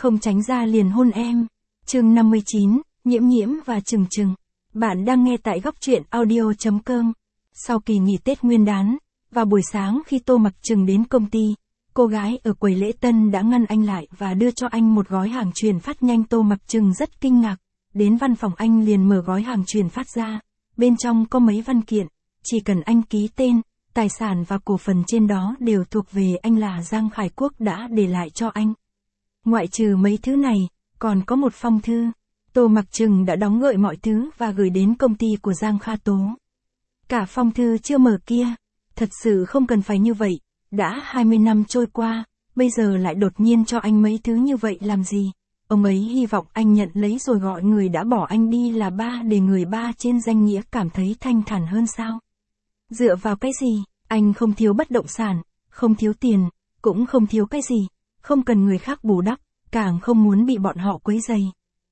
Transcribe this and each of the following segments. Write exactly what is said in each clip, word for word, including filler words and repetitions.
không tránh ra liền hôn em. Chương năm mươi chín, Nhiễm Nhiễm và Trừng Trừng. Bạn đang nghe tại góc truyện audio chấm com. Sau kỳ nghỉ Tết Nguyên đán, vào buổi sáng khi Tô Mặc Trừng đến công ty, cô gái ở quầy lễ tân đã ngăn anh lại và đưa cho anh một gói hàng chuyển phát nhanh. Tô Mặc Trừng rất kinh ngạc, đến văn phòng anh liền mở gói hàng chuyển phát ra, bên trong có mấy văn kiện, chỉ cần anh ký tên, tài sản và cổ phần trên đó đều thuộc về anh là Giang Khải Quốc đã để lại cho anh. Ngoại trừ mấy thứ này, còn có một phong thư. Tô Mặc Trừng đã đóng gợi mọi thứ và gửi đến công ty của Giang Kha Tố. Cả phong thư chưa mở kia, thật sự không cần phải như vậy, đã hai mươi năm trôi qua, bây giờ lại đột nhiên cho anh mấy thứ như vậy làm gì? Ông ấy hy vọng anh nhận lấy rồi gọi người đã bỏ anh đi là ba để người ba trên danh nghĩa cảm thấy thanh thản hơn sao? Dựa vào cái gì? Anh không thiếu bất động sản, không thiếu tiền, cũng không thiếu cái gì, không cần người khác bù đắp, càng không muốn bị bọn họ quấy rầy.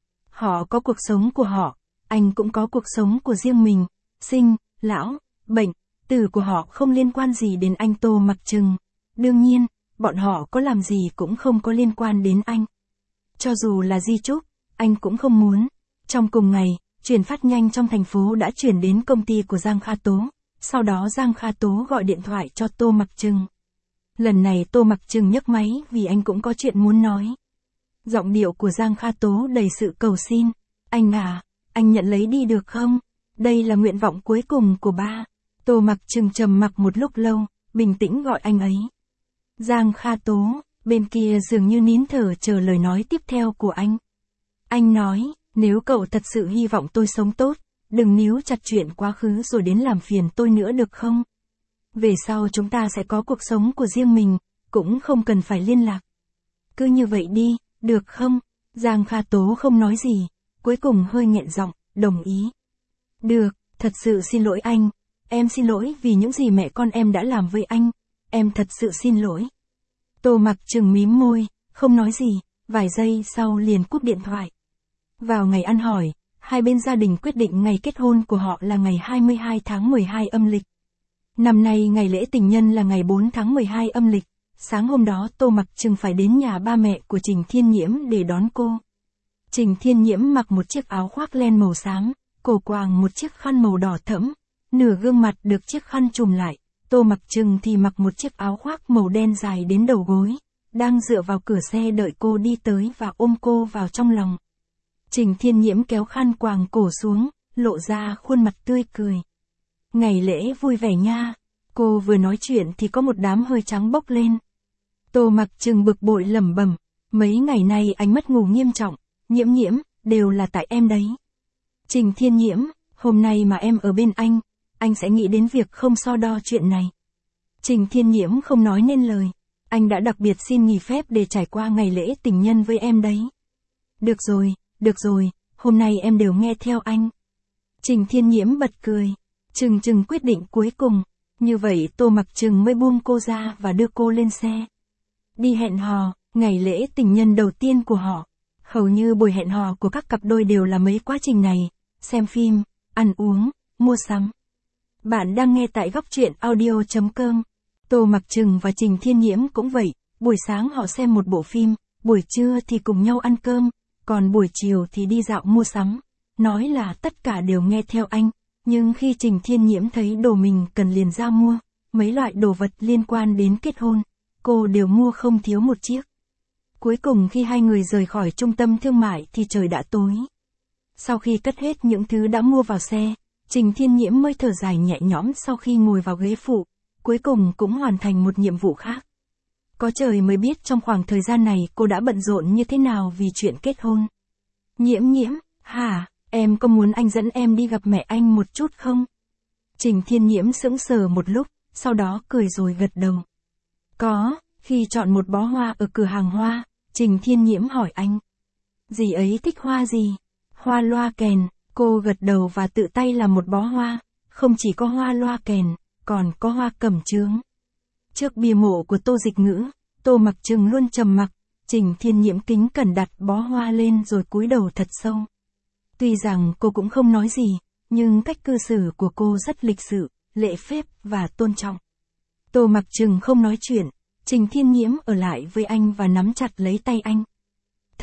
Họ có cuộc sống của họ, anh cũng có cuộc sống của riêng mình, sinh, lão, bệnh, tử của họ không liên quan gì đến anh Tô Mặc Trừng. Đương nhiên, bọn họ có làm gì cũng không có liên quan đến anh. Cho dù là di chúc, anh cũng không muốn. Trong cùng ngày, chuyển phát nhanh trong thành phố đã chuyển đến công ty của Giang Kha Tố, sau đó Giang Kha Tố gọi điện thoại cho Tô Mặc Trừng. Lần này Tô Mặc Trừng nhấc máy vì anh cũng có chuyện muốn nói. Giọng điệu của Giang Kha Tố đầy sự cầu xin. Anh à, anh nhận lấy đi được không? Đây là nguyện vọng cuối cùng của ba. Tô Mặc Trừng trầm mặc một lúc lâu, bình tĩnh gọi anh ấy. Giang Kha Tố, bên kia dường như nín thở chờ lời nói tiếp theo của anh. Anh nói, nếu cậu thật sự hy vọng tôi sống tốt, đừng níu chặt chuyện quá khứ rồi đến làm phiền tôi nữa được không? Về sau chúng ta sẽ có cuộc sống của riêng mình, cũng không cần phải liên lạc. Cứ như vậy đi, được không? Giang Kha Tố không nói gì, cuối cùng hơi nghẹn giọng, đồng ý. Được, thật sự xin lỗi anh, em xin lỗi vì những gì mẹ con em đã làm với anh, em thật sự xin lỗi. Tô Mặc Trừng mím môi, không nói gì, vài giây sau liền cúp điện thoại. Vào ngày ăn hỏi, hai bên gia đình quyết định ngày kết hôn của họ là ngày hai mươi hai tháng mười hai âm lịch. Năm nay ngày lễ tình nhân là ngày bốn tháng mười hai âm lịch. Sáng hôm đó Tô Mặc Trừng phải đến nhà ba mẹ của Trình Thiên Nhiễm để đón cô. Trình Thiên Nhiễm mặc một chiếc áo khoác len màu xám, cổ quàng một chiếc khăn màu đỏ thẫm, nửa gương mặt được chiếc khăn trùm lại. Tô Mặc Trừng thì mặc một chiếc áo khoác màu đen dài đến đầu gối, đang dựa vào cửa xe đợi cô đi tới và ôm cô vào trong lòng. Trình Thiên Nhiễm kéo khăn quàng cổ xuống, lộ ra khuôn mặt tươi cười. Ngày lễ vui vẻ nha. Cô vừa nói chuyện thì có một đám hơi trắng bốc lên. Tô Mặc Trừng bực bội lẩm bẩm, mấy ngày nay anh mất ngủ nghiêm trọng, Nhiễm Nhiễm, đều là tại em đấy. Trình Thiên Nhiễm, hôm nay mà em ở bên anh, anh sẽ nghĩ đến việc không so đo chuyện này. Trình Thiên Nhiễm không nói nên lời, anh đã đặc biệt xin nghỉ phép để trải qua ngày lễ tình nhân với em đấy. Được rồi, được rồi, hôm nay em đều nghe theo anh. Trình Thiên Nhiễm bật cười, Trừng Trừng quyết định cuối cùng. Như vậy Tô Mặc Trừng mới buông cô ra và đưa cô lên xe. Đi hẹn hò, ngày lễ tình nhân đầu tiên của họ. Hầu như buổi hẹn hò của các cặp đôi đều là mấy quá trình này, xem phim, ăn uống, mua sắm. Bạn đang nghe tại góc truyện audio chấm com. Tô Mặc Trừng và Trình Thiên Nhiễm cũng vậy, buổi sáng họ xem một bộ phim, buổi trưa thì cùng nhau ăn cơm, còn buổi chiều thì đi dạo mua sắm. Nói là tất cả đều nghe theo anh. Nhưng khi Trình Thiên Nhiễm thấy đồ mình cần liền ra mua, mấy loại đồ vật liên quan đến kết hôn, cô đều mua không thiếu một chiếc. Cuối cùng khi hai người rời khỏi trung tâm thương mại thì trời đã tối. Sau khi cất hết những thứ đã mua vào xe, Trình Thiên Nhiễm mới thở dài nhẹ nhõm sau khi ngồi vào ghế phụ, cuối cùng cũng hoàn thành một nhiệm vụ khác. Có trời mới biết trong khoảng thời gian này cô đã bận rộn như thế nào vì chuyện kết hôn. Nhiễm Nhiễm, hả? Em có muốn anh dẫn em đi gặp mẹ anh một chút không? Trình Thiên Nhiễm sững sờ một lúc, sau đó cười rồi gật đầu. Có, khi chọn một bó hoa ở cửa hàng hoa, Trình Thiên Nhiễm hỏi anh. Dì ấy thích hoa gì? Hoa loa kèn, cô gật đầu và tự tay làm một bó hoa, không chỉ có hoa loa kèn, còn có hoa cẩm chướng. Trước bia mộ của Tô Dịch Ngữ, Tô Mặc Trừng luôn trầm mặc, Trình Thiên Nhiễm kính cẩn đặt bó hoa lên rồi cúi đầu thật sâu. Tuy rằng cô cũng không nói gì, nhưng cách cư xử của cô rất lịch sự, lễ phép và tôn trọng. Tô Mặc Trừng không nói chuyện, Trình Thiên Nhiễm ở lại với anh và nắm chặt lấy tay anh.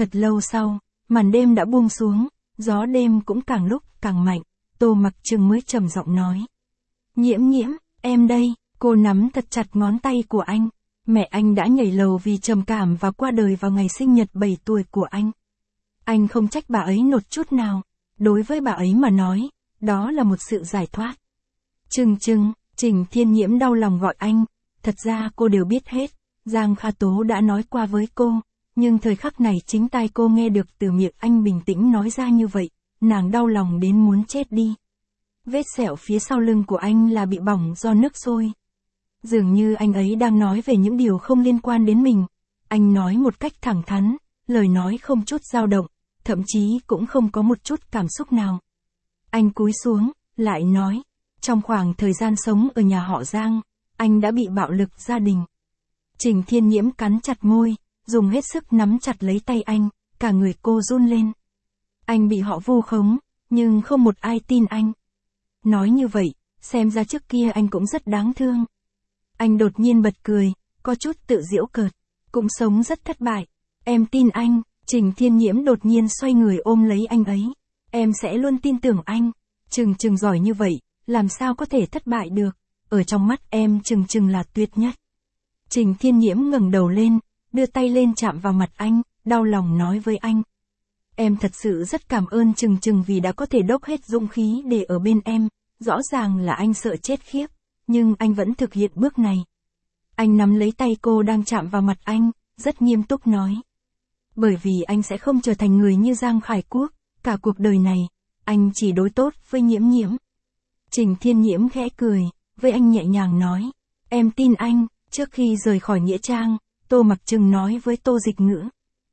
Thật lâu sau, màn đêm đã buông xuống, gió đêm cũng càng lúc càng mạnh, Tô Mặc Trừng mới trầm giọng nói. Nhiễm nhiễm, em đây, cô nắm thật chặt ngón tay của anh. Mẹ anh đã nhảy lầu vì trầm cảm và qua đời vào ngày sinh nhật bảy tuổi của anh. Anh không trách bà ấy nột chút nào, đối với bà ấy mà nói, đó là một sự giải thoát. Trừng Trừng, Trình Thiên Nhiễm đau lòng gọi anh, thật ra cô đều biết hết, Giang Kha Tố đã nói qua với cô, nhưng thời khắc này chính tai cô nghe được từ miệng anh bình tĩnh nói ra như vậy, nàng đau lòng đến muốn chết đi. Vết sẹo phía sau lưng của anh là bị bỏng do nước sôi. Dường như anh ấy đang nói về những điều không liên quan đến mình. Anh nói một cách thẳng thắn, lời nói không chút dao động, thậm chí cũng không có một chút cảm xúc nào. Anh cúi xuống, lại nói, trong khoảng thời gian sống ở nhà họ Giang, anh đã bị bạo lực gia đình. Trình Thiên Nhiễm cắn chặt môi, dùng hết sức nắm chặt lấy tay anh, cả người cô run lên. Anh bị họ vu khống, nhưng không một ai tin anh. Nói như vậy, xem ra trước kia anh cũng rất đáng thương. Anh đột nhiên bật cười, có chút tự giễu cợt, cũng sống rất thất bại. Em tin anh. Trình Thiên Nhiễm đột nhiên xoay người ôm lấy anh ấy. Em sẽ luôn tin tưởng anh. Trừng Trừng giỏi như vậy, làm sao có thể thất bại được. Ở trong mắt em Trừng Trừng là tuyệt nhất. Trình Thiên Nhiễm ngẩng đầu lên, đưa tay lên chạm vào mặt anh, đau lòng nói với anh. Em thật sự rất cảm ơn Trừng Trừng vì đã có thể đốc hết dũng khí để ở bên em. Rõ ràng là anh sợ chết khiếp, nhưng anh vẫn thực hiện bước này. Anh nắm lấy tay cô đang chạm vào mặt anh, rất nghiêm túc nói. Bởi vì anh sẽ không trở thành người như Giang Khải Quốc, cả cuộc đời này, anh chỉ đối tốt với Nhiễm Nhiễm. Trình Thiên Nhiễm khẽ cười, với anh nhẹ nhàng nói. Em tin anh. Trước khi rời khỏi Nghĩa Trang, Tô Mặc Trừng nói với Tô Dịch Ngữ.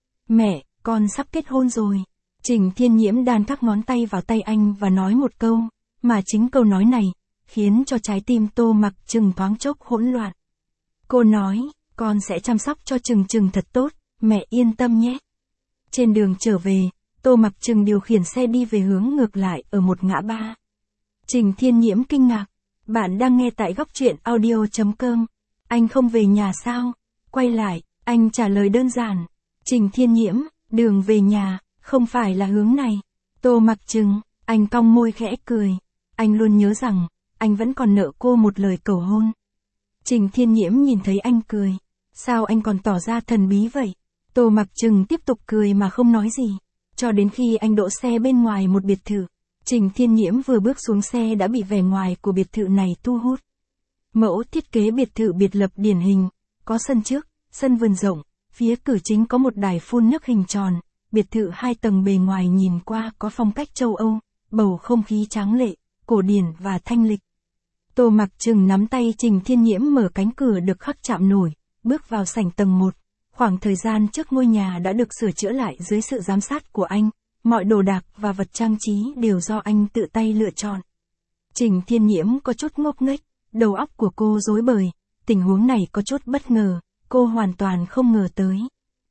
Mẹ, con sắp kết hôn rồi. Trình Thiên Nhiễm đan các ngón tay vào tay anh và nói một câu, mà chính câu nói này, khiến cho trái tim Tô Mặc Trừng thoáng chốc hỗn loạn. Cô nói, con sẽ chăm sóc cho Trừng Trừng thật tốt, mẹ yên tâm nhé. Trên đường trở về, Tô Mặc Trừng điều khiển xe đi về hướng ngược lại ở một ngã ba. Trình Thiên Nhiễm kinh ngạc, bạn đang nghe tại góc truyện audio chấm com. Anh không về nhà sao? Quay lại, anh trả lời đơn giản. Trình Thiên Nhiễm, đường về nhà, không phải là hướng này. Tô Mặc Trừng, anh cong môi khẽ cười. Anh luôn nhớ rằng, anh vẫn còn nợ cô một lời cầu hôn. Trình Thiên Nhiễm nhìn thấy anh cười. Sao anh còn tỏ ra thần bí vậy? Tô Mặc Trừng tiếp tục cười mà không nói gì. Cho đến khi anh đỗ xe bên ngoài một biệt thự. Trình Thiên Nhiễm vừa bước xuống xe đã bị vẻ ngoài của biệt thự này thu hút. Mẫu thiết kế biệt thự biệt lập điển hình, có sân trước, sân vườn rộng, phía cửa chính có một đài phun nước hình tròn, biệt thự hai tầng bề ngoài nhìn qua có phong cách châu Âu, bầu không khí tráng lệ, cổ điển và thanh lịch. Tô Mặc Trừng nắm tay Trình Thiên Nhiễm mở cánh cửa được khắc chạm nổi, bước vào sảnh tầng một. Khoảng thời gian trước ngôi nhà đã được sửa chữa lại dưới sự giám sát của anh, mọi đồ đạc và vật trang trí đều do anh tự tay lựa chọn. Trình Thiên Nhiễm có chút ngốc nghếch, đầu óc của cô rối bời, tình huống này có chút bất ngờ, cô hoàn toàn không ngờ tới.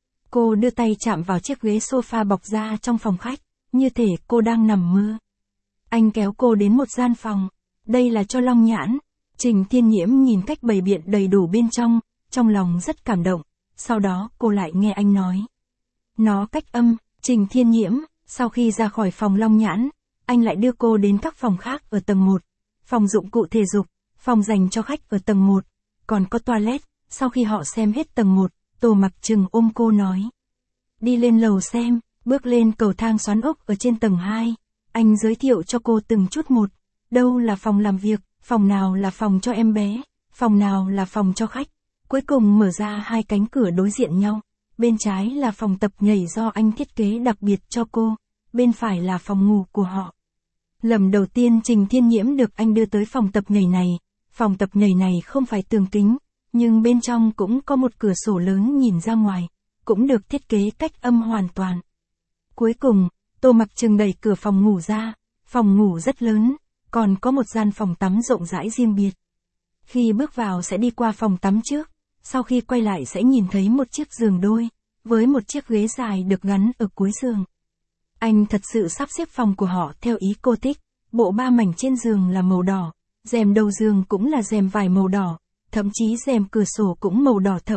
Cô đưa tay chạm vào chiếc ghế sofa bọc da trong phòng khách, như thể cô đang nằm mơ. Anh kéo cô đến một gian phòng, đây là cho Long Nhãn. Trình Thiên Nhiễm nhìn cách bày biện đầy đủ bên trong, trong lòng rất cảm động, sau đó cô lại nghe anh nói. Nó cách âm. Trình Thiên Nhiễm, sau khi ra khỏi phòng Long Nhãn, anh lại đưa cô đến các phòng khác ở tầng một, phòng dụng cụ thể dục, phòng dành cho khách ở tầng một, còn có toilet. Sau khi họ xem hết tầng một, Tô Mặc Trừng ôm cô nói. Đi lên lầu xem, bước lên cầu thang xoắn ốc ở trên tầng hai, anh giới thiệu cho cô từng chút một, đâu là phòng làm việc, phòng nào là phòng cho em bé, phòng nào là phòng cho khách, cuối cùng mở ra hai cánh cửa đối diện nhau, bên trái là phòng tập nhảy do anh thiết kế đặc biệt cho cô, bên phải là phòng ngủ của họ. Lần đầu tiên Trình Thiên Nhiễm được anh đưa tới phòng tập nhảy này, phòng tập nhảy này không phải tường kính, nhưng bên trong cũng có một cửa sổ lớn nhìn ra ngoài, cũng được thiết kế cách âm hoàn toàn. Cuối cùng, Tô Mặc Trừng đẩy cửa phòng ngủ ra, phòng ngủ rất lớn, còn có một gian phòng tắm rộng rãi riêng biệt. Khi bước vào sẽ đi qua phòng tắm trước, sau khi quay lại sẽ nhìn thấy một chiếc giường đôi, với một chiếc ghế dài được gắn ở cuối giường. Anh thật sự sắp xếp phòng của họ theo ý cô thích, bộ ba mảnh trên giường là màu đỏ, rèm đầu giường cũng là rèm vải màu đỏ, thậm chí rèm cửa sổ cũng màu đỏ thẫm,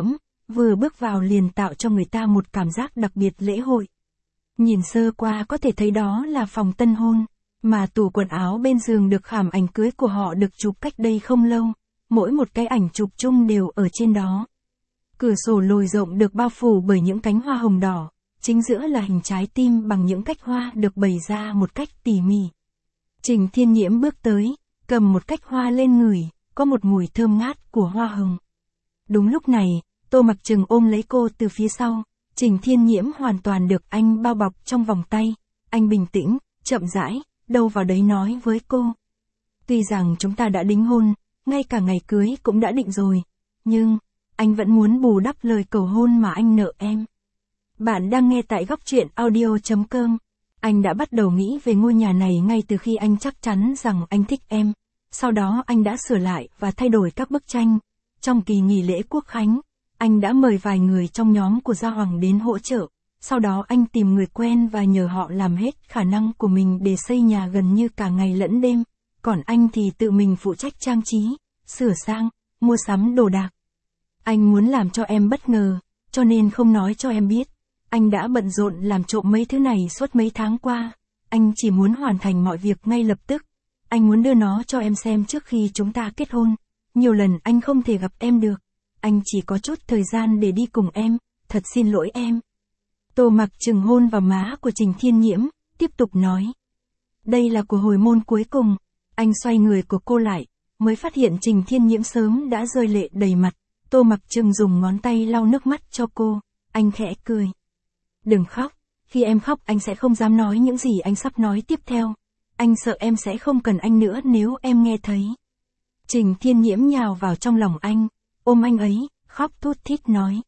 vừa bước vào liền tạo cho người ta một cảm giác đặc biệt lễ hội. Nhìn sơ qua có thể thấy đó là phòng tân hôn, mà tủ quần áo bên giường được khảm ảnh cưới của họ được chụp cách đây không lâu, mỗi một cái ảnh chụp chung đều ở trên đó. Cửa sổ lồi rộng được bao phủ bởi những cánh hoa hồng đỏ, chính giữa là hình trái tim bằng những cách hoa được bày ra một cách tỉ mỉ. Trình Thiên Nhiễm bước tới, cầm một cách hoa lên ngửi, có một mùi thơm ngát của hoa hồng. Đúng lúc này, Tô Mặc Trừng ôm lấy cô từ phía sau, Trình Thiên Nhiễm hoàn toàn được anh bao bọc trong vòng tay, anh bình tĩnh, chậm rãi, đâu vào đấy nói với cô. Tuy rằng chúng ta đã đính hôn, ngay cả ngày cưới cũng đã định rồi, nhưng, anh vẫn muốn bù đắp lời cầu hôn mà anh nợ em. Bạn đang nghe tại góc truyện audio chấm com. Anh đã bắt đầu nghĩ về ngôi nhà này ngay từ khi anh chắc chắn rằng anh thích em. Sau đó anh đã sửa lại và thay đổi các bức tranh. Trong kỳ nghỉ lễ Quốc Khánh, anh đã mời vài người trong nhóm của Gia Hoàng đến hỗ trợ. Sau đó anh tìm người quen và nhờ họ làm hết khả năng của mình để xây nhà gần như cả ngày lẫn đêm. Còn anh thì tự mình phụ trách trang trí, sửa sang, mua sắm đồ đạc. Anh muốn làm cho em bất ngờ, cho nên không nói cho em biết. Anh đã bận rộn làm trộm mấy thứ này suốt mấy tháng qua. Anh chỉ muốn hoàn thành mọi việc ngay lập tức. Anh muốn đưa nó cho em xem trước khi chúng ta kết hôn. Nhiều lần anh không thể gặp em được. Anh chỉ có chút thời gian để đi cùng em. Thật xin lỗi em. Tô Mặc Trừng hôn vào má của Trình Thiên Nhiễm, tiếp tục nói. Đây là của hồi môn cuối cùng. Anh xoay người của cô lại, mới phát hiện Trình Thiên Nhiễm sớm đã rơi lệ đầy mặt. Tô Mặc Trừng dùng ngón tay lau nước mắt cho cô. Anh khẽ cười. Đừng khóc, khi em khóc anh sẽ không dám nói những gì anh sắp nói tiếp theo. Anh sợ em sẽ không cần anh nữa nếu em nghe thấy. Trình Thiên Nhiễm nhào vào trong lòng anh, ôm anh ấy, khóc thút thít nói.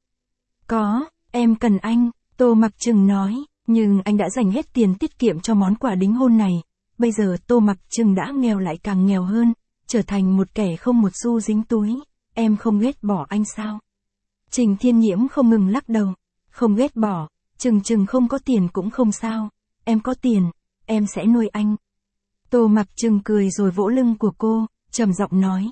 Có, em cần anh, Tô Mặc Trừng nói, nhưng anh đã dành hết tiền tiết kiệm cho món quà đính hôn này. Bây giờ Tô Mặc Trừng đã nghèo lại càng nghèo hơn, trở thành một kẻ không một xu dính túi. Em không ghét bỏ anh sao? Trình Thiên Nhiễm không ngừng lắc đầu. Không ghét bỏ, Trừng Trừng không có tiền cũng không sao. Em có tiền, em sẽ nuôi anh. Tô Mặc Trừng cười rồi vỗ lưng của cô, trầm giọng nói.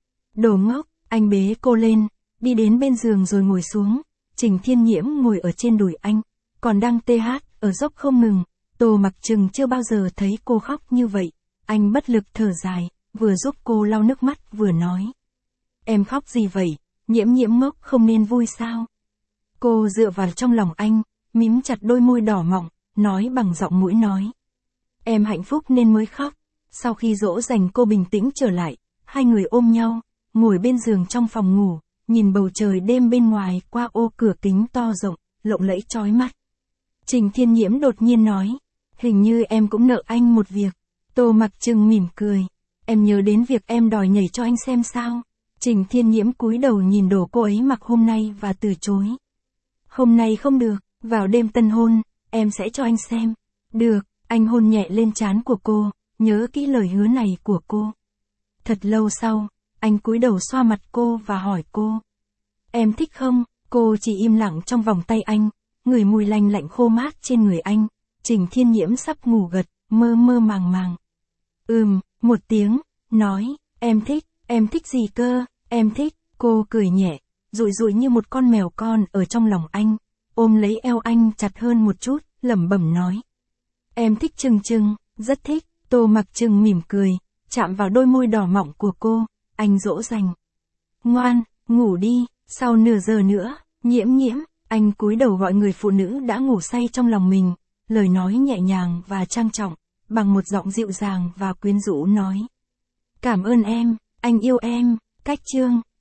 Đồ ngốc, anh bế cô lên, đi đến bên giường rồi ngồi xuống. Trình Thiên Nhiễm ngồi ở trên đùi anh, còn đang tê hát, ở dốc không ngừng. Tô Mặc Trừng chưa bao giờ thấy cô khóc như vậy. Anh bất lực thở dài, vừa giúp cô lau nước mắt vừa nói. Em khóc gì vậy, Nhiễm Nhiễm ngốc không nên vui sao? Cô dựa vào trong lòng anh, mím chặt đôi môi đỏ mọng, nói bằng giọng mũi nói. Em hạnh phúc nên mới khóc. Sau khi dỗ dành cô bình tĩnh trở lại, hai người ôm nhau, ngồi bên giường trong phòng ngủ, nhìn bầu trời đêm bên ngoài qua ô cửa kính to rộng, lộng lẫy chói mắt. Trình Thiên Nhiễm đột nhiên nói, hình như em cũng nợ anh một việc. Tô Mặc Trừng mỉm cười, em nhớ đến việc em đòi nhảy cho anh xem sao? Trình Thiên Nhiễm cúi đầu nhìn đồ cô ấy mặc hôm nay và từ chối. Hôm nay không được, vào đêm tân hôn, em sẽ cho anh xem. Được, anh hôn nhẹ lên trán của cô, nhớ kỹ lời hứa này của cô. Thật lâu sau, anh cúi đầu xoa mặt cô và hỏi cô. Em thích không? Cô chỉ im lặng trong vòng tay anh, ngửi mùi lành lạnh khô mát trên người anh. Trình Thiên Nhiễm sắp ngủ gật, mơ mơ màng màng. Ừm, một tiếng, nói, em thích, em thích gì cơ, em thích, cô cười nhẹ, rụi rụi như một con mèo con ở trong lòng anh, ôm lấy eo anh chặt hơn một chút, lẩm bẩm nói. Em thích Trừng Trừng, rất thích. Tô Mặc Trừng mỉm cười, chạm vào đôi môi đỏ mọng của cô, anh dỗ dành. Ngoan, ngủ đi, sau nửa giờ nữa, Nhiễm Nhiễm, anh cúi đầu gọi người phụ nữ đã ngủ say trong lòng mình, lời nói nhẹ nhàng và trang trọng, bằng một giọng dịu dàng và quyến rũ nói. Cảm ơn em, anh yêu em, cách chương.